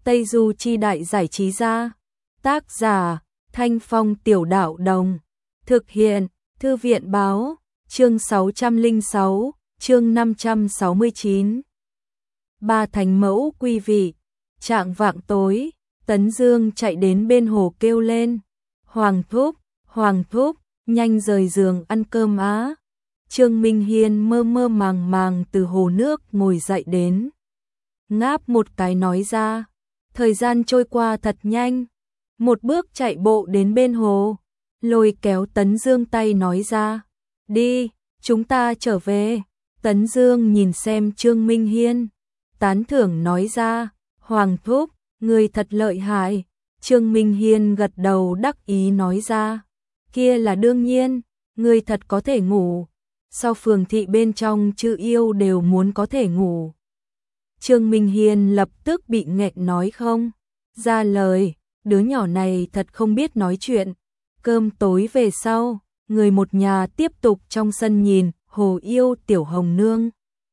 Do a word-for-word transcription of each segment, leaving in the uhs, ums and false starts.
Tây Du Chi Đại Giải Trí Gia. Tác giả Thanh Phong Tiểu Đạo Đồng. Thực hiện Thư viện Báo. Chương sáu trăm lẻ sáu, chương năm trăm sáu mươi chín. Ba thánh mẫu quý vị. Trạng vạng tối, Tấn Dương chạy đến bên hồ kêu lên. Hoàng thúc, Hoàng thúc, nhanh rời giường ăn cơm á. Trương Minh Hiên mơ mơ màng màng từ hồ nước ngồi dậy đến. Ngáp một cái nói ra. Thời gian trôi qua thật nhanh. Một bước chạy bộ đến bên hồ. Lôi kéo Tấn Dương tay nói ra. Đi, chúng ta trở về. Tấn Dương nhìn xem Trương Minh Hiên. Tán thưởng nói ra. Hoàng thúc, người thật lợi hại. Trương Minh Hiên gật đầu đắc ý nói ra. Kia là đương nhiên, người thật có thể ngủ. Sau phường thị bên trong chư yêu đều muốn có thể ngủ. Trương Minh Hiên lập tức bị nghẹn nói không ra lời, đứa nhỏ này thật không biết nói chuyện. Cơm tối về sau, người một nhà tiếp tục trong sân nhìn hồ yêu Tiểu Hồng Nương.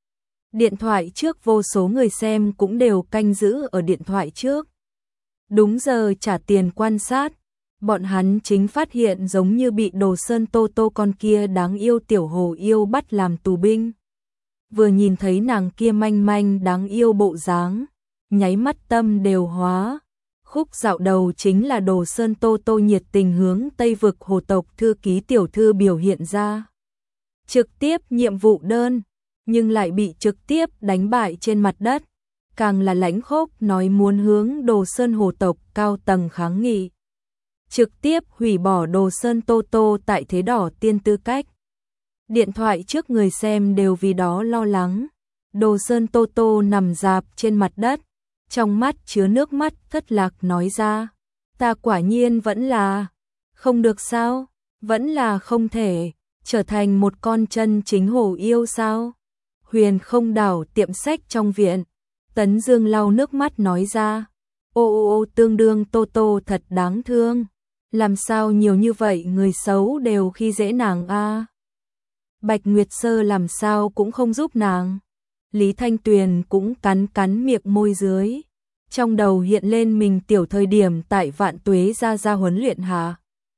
Điện thoại trước vô số người xem cũng đều canh giữ ở điện thoại trước. Đúng giờ trả tiền quan sát, bọn hắn chính phát hiện giống như bị Đồ Sơn Tô Tô con kia đáng yêu tiểu hồ yêu bắt làm tù binh. Vừa nhìn thấy nàng kia manh manh đáng yêu bộ dáng, nháy mắt tâm đều hóa. Khúc dạo đầu chính là Đồ Sơn Tô Tô nhiệt tình hướng Tây vực hồ tộc thư ký tiểu thư biểu hiện ra. Trực tiếp nhiệm vụ đơn, nhưng lại bị trực tiếp đánh bại trên mặt đất. Càng là lãnh khốc nói muốn hướng Đồ Sơn hồ tộc cao tầng kháng nghị. Trực tiếp hủy bỏ Đồ Sơn Tô Tô tại thế đỏ tiên tư cách. Điện thoại trước người xem đều vì đó lo lắng. Đồ Sơn Tô Tô nằm rạp trên mặt đất, trong mắt chứa nước mắt thất lạc nói ra. Ta quả nhiên vẫn là không được sao, vẫn là không thể trở thành một con chân chính hồ yêu sao. Huyền Không Đảo tiệm sách trong viện. Tấn Dương lau nước mắt nói ra. Ô ô ô tương đương Tô Tô thật đáng thương. Làm sao nhiều như vậy người xấu đều khi dễ nàng a? Bạch Nguyệt Sơ làm sao cũng không giúp nàng. Lý Thanh Tuyền cũng cắn cắn miệng môi dưới. Trong đầu hiện lên mình tiểu thời điểm tại Vạn Tuế gia gia huấn luyện hạ.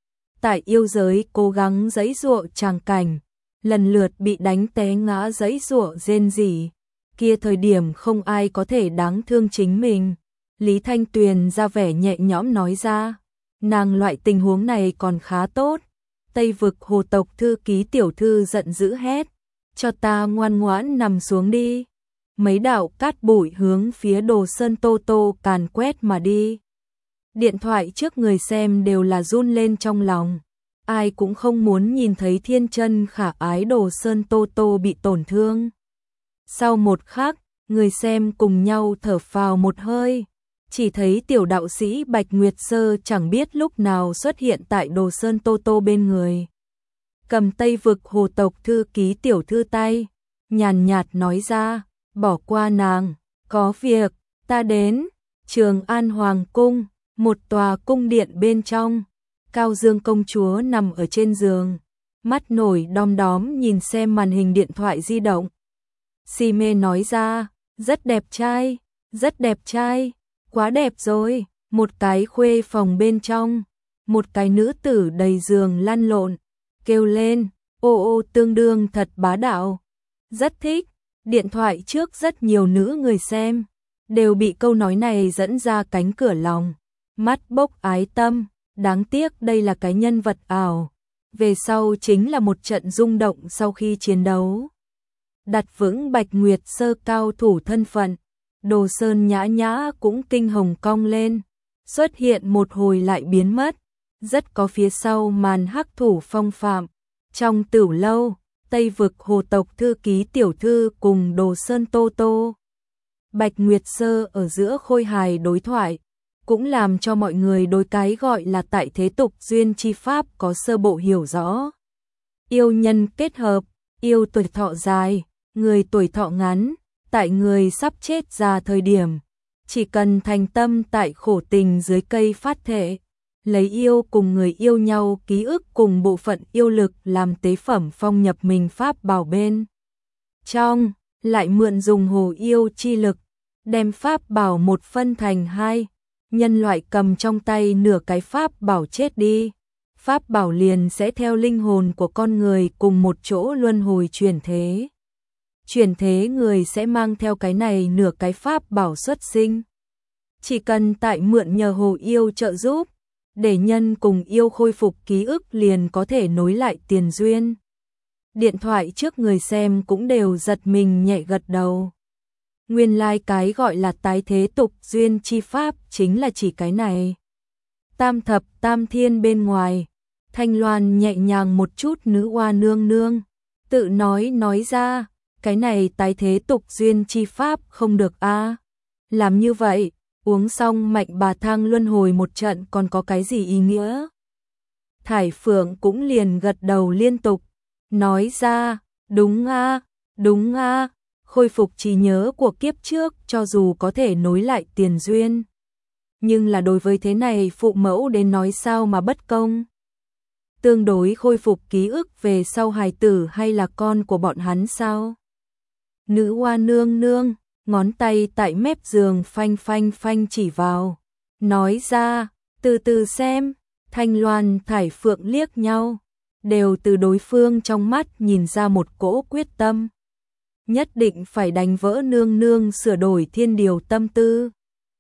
Tại yêu giới cố gắng giãy giụa tràng cảnh, lần lượt bị đánh té ngã giãy giụa rên rỉ. Kia thời điểm không ai có thể đáng thương chính mình. Lý Thanh Tuyền ra vẻ nhẹ nhõm nói ra. Nàng loại tình huống này còn khá tốt. Tây vực hồ tộc thư ký tiểu thư giận dữ hét. Cho ta ngoan ngoãn nằm xuống đi. Mấy đạo cát bụi hướng phía Đồ Sơn Tô Tô càn quét mà đi. Điện thoại trước người xem đều là run lên trong lòng. Ai cũng không muốn nhìn thấy thiên chân khả ái Đồ Sơn Tô Tô bị tổn thương. Sau một khắc, người xem cùng nhau thở phào một hơi. Chỉ thấy tiểu đạo sĩ Bạch Nguyệt Sơ chẳng biết lúc nào xuất hiện tại Đồ Sơn Tô Tô bên người. Cầm Tây vực hồ tộc thư ký tiểu thư tay, nhàn nhạt nói ra, bỏ qua nàng, có việc, ta đến. Trường An Hoàng Cung, một tòa cung điện bên trong. Cao Dương công chúa nằm ở trên giường, mắt nổi đom đóm nhìn xem màn hình điện thoại di động. Si mê nói ra, rất đẹp trai, rất đẹp trai. Quá đẹp rồi, một cái khuê phòng bên trong, một cái nữ tử đầy giường lăn lộn, kêu lên, ô ô tương đương thật bá đạo. Rất thích, điện thoại trước rất nhiều nữ người xem, đều bị câu nói này dẫn ra cánh cửa lòng, mắt bốc ái tâm, đáng tiếc đây là cái nhân vật ảo. Về sau chính là một trận rung động sau khi chiến đấu. Đặt vững Bạch Nguyệt Sơ cao thủ thân phận. Đồ Sơn Nhã Nhã cũng kinh hồng cong lên, xuất hiện một hồi lại biến mất, rất có phía sau màn hắc thủ phong phạm. Trong tửu lâu, Tây vực hồ tộc thư ký tiểu thư cùng Đồ Sơn Tô Tô. Bạch Nguyệt Sơ ở giữa khôi hài đối thoại, cũng làm cho mọi người đối cái gọi là tại thế tục duyên chi pháp có sơ bộ hiểu rõ. Yêu nhân kết hợp, yêu tuổi thọ dài, người tuổi thọ ngắn. Tại người sắp chết ra thời điểm, chỉ cần thành tâm tại khổ tình dưới cây phát thể, lấy yêu cùng người yêu nhau ký ức cùng bộ phận yêu lực làm tế phẩm phong nhập mình pháp bảo bên trong, lại mượn dùng hồ yêu chi lực, đem pháp bảo một phân thành hai, nhân loại cầm trong tay nửa cái pháp bảo chết đi, pháp bảo liền sẽ theo linh hồn của con người cùng một chỗ luân hồi chuyển thế. Chuyển thế người sẽ mang theo cái này nửa cái pháp bảo xuất sinh. Chỉ cần tại mượn nhờ hồ yêu trợ giúp, để nhân cùng yêu khôi phục ký ức liền có thể nối lại tiền duyên. Điện thoại trước người xem cũng đều giật mình nhẹ gật đầu. Nguyên lai like cái gọi là tái thế tục duyên chi pháp chính là chỉ cái này. Tam thập tam thiên bên ngoài, Thanh Loan nhẹ nhàng một chút nữ oa nương nương, tự nói nói ra, cái này tái thế tục duyên chi pháp không được a. Làm như vậy, uống xong mạnh bà thang luân hồi một trận còn có cái gì ý nghĩa? Thải Phượng cũng liền gật đầu liên tục, nói ra, đúng a, đúng a, khôi phục trí nhớ của kiếp trước cho dù có thể nối lại tiền duyên. Nhưng là đối với thế này phụ mẫu đến nói sao mà bất công? Tương đối khôi phục ký ức về sau hài tử hay là con của bọn hắn sao? Nữ oa nương nương, ngón tay tại mép giường phanh phanh phanh chỉ vào, nói ra, từ từ xem. Thanh Loan Thải Phượng liếc nhau, đều từ đối phương trong mắt nhìn ra một cỗ quyết tâm. Nhất định phải đánh vỡ nương nương sửa đổi thiên điều tâm tư.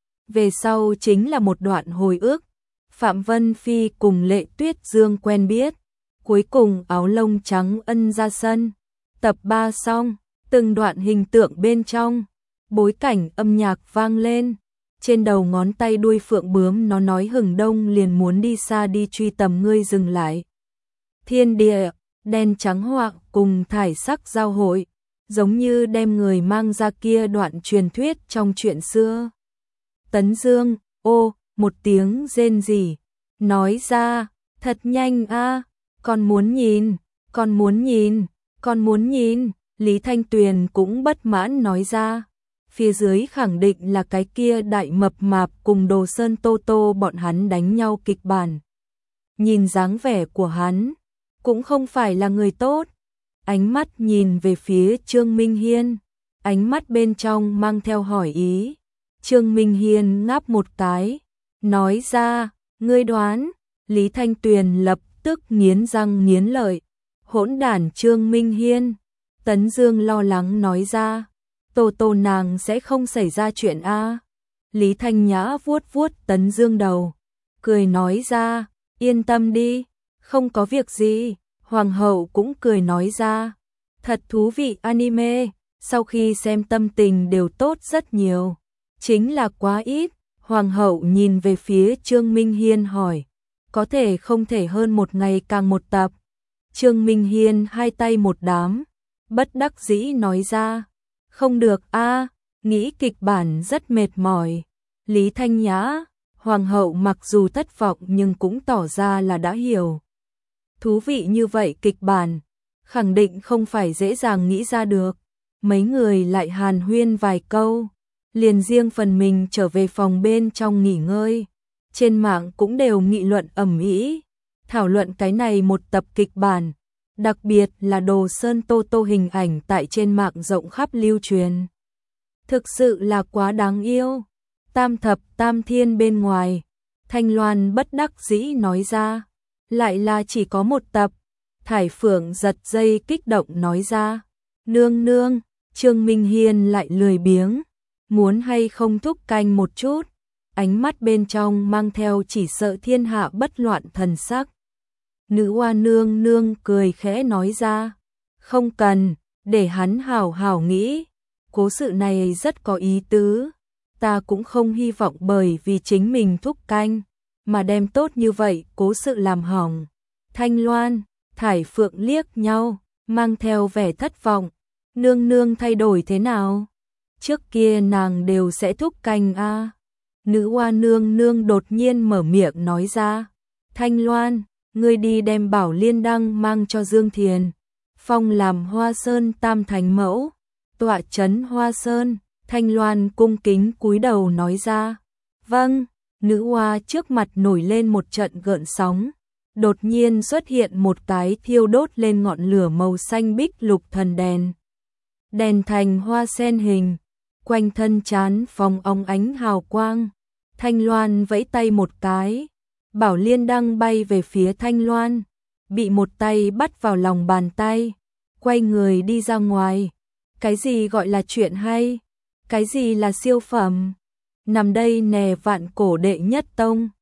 Về sau chính là một đoạn hồi ức, Phạm Vân Phi cùng Lệ Tuyết Dương quen biết, cuối cùng áo lông trắng ân ra sân. Tập ba xong, từng đoạn hình tượng bên trong, bối cảnh âm nhạc vang lên, trên đầu ngón tay đuôi phượng bướm nó nói hừng đông liền muốn đi xa đi truy tầm ngươi dừng lại. Thiên địa, đen trắng họa cùng thải sắc giao hội, giống như đem người mang ra kia đoạn truyền thuyết trong chuyện xưa. Tấn Dương, ô, một tiếng rên rỉ, nói ra, thật nhanh a, con muốn nhìn, con muốn nhìn, con muốn nhìn. Lý Thanh Tuyền cũng bất mãn nói ra, phía dưới khẳng định là cái kia đại mập mạp cùng Đồ Sơn Tô Tô bọn hắn đánh nhau kịch bản. Nhìn dáng vẻ của hắn, cũng không phải là người tốt. Ánh mắt nhìn về phía Trương Minh Hiên, ánh mắt bên trong mang theo hỏi ý. Trương Minh Hiên ngáp một cái, nói ra, ngươi đoán. Lý Thanh Tuyền lập tức nghiến răng nghiến lợi, hỗn đản Trương Minh Hiên. Tấn Dương lo lắng nói ra, Tô Tô nàng sẽ không xảy ra chuyện a. Lý Thanh Nhã vuốt vuốt Tấn Dương đầu, cười nói ra, yên tâm đi, không có việc gì. Hoàng hậu cũng cười nói ra, thật thú vị anime, sau khi xem tâm tình đều tốt rất nhiều, chính là quá ít. Hoàng hậu nhìn về phía Trương Minh Hiên hỏi, có thể không thể hơn một ngày càng một tập? Trương Minh Hiên hai tay một đám, bất đắc dĩ nói ra, không được a, nghĩ kịch bản rất mệt mỏi. Lý Thanh Nhã, Hoàng hậu mặc dù thất vọng nhưng cũng tỏ ra là đã hiểu. Thú vị như vậy kịch bản, khẳng định không phải dễ dàng nghĩ ra được. Mấy người lại hàn huyên vài câu, liền riêng phần mình trở về phòng bên trong nghỉ ngơi. Trên mạng cũng đều nghị luận ầm ĩ, thảo luận cái này một tập kịch bản, đặc biệt là Đồ Sơn Tô Tô hình ảnh tại trên mạng rộng khắp lưu truyền. Thực sự là quá đáng yêu. Tam thập tam thiên bên ngoài, Thanh Loan bất đắc dĩ nói ra, lại là chỉ có một tập. Thải Phượng giật dây kích động nói ra, nương nương. Trương Minh Hiên lại lười biếng, muốn hay không thúc canh một chút, ánh mắt bên trong mang theo chỉ sợ thiên hạ bất loạn thần sắc. Nữ oa nương nương cười khẽ nói ra, không cần, để hắn hảo hảo nghĩ, cố sự này rất có ý tứ, ta cũng không hy vọng bởi vì chính mình thúc canh, mà đem tốt như vậy cố sự làm hỏng. Thanh Loan, Thải Phượng liếc nhau, mang theo vẻ thất vọng, nương nương thay đổi thế nào? Trước kia nàng đều sẽ thúc canh a. À. Nữ oa nương nương đột nhiên mở miệng nói ra, Thanh Loan, ngươi đi đem Bảo Liên Đăng mang cho Dương Thiền, phong làm Hoa Sơn tam thành mẫu, tọa chấn Hoa Sơn. Thanh Loan cung kính cúi đầu nói ra, vâng. Nữ oa trước mặt nổi lên một trận gợn sóng, đột nhiên xuất hiện một cái thiêu đốt lên ngọn lửa màu xanh bích lục thần đèn. Đèn thành hoa sen hình, quanh thân chán phóng óng ánh hào quang. Thanh Loan vẫy tay một cái, Bảo Liên Đăng bay về phía Thanh Loan, bị một tay bắt vào lòng bàn tay, quay người đi ra ngoài. Cái gì gọi là chuyện hay? Cái gì là siêu phẩm? Nằm đây nè vạn cổ đệ nhất tông.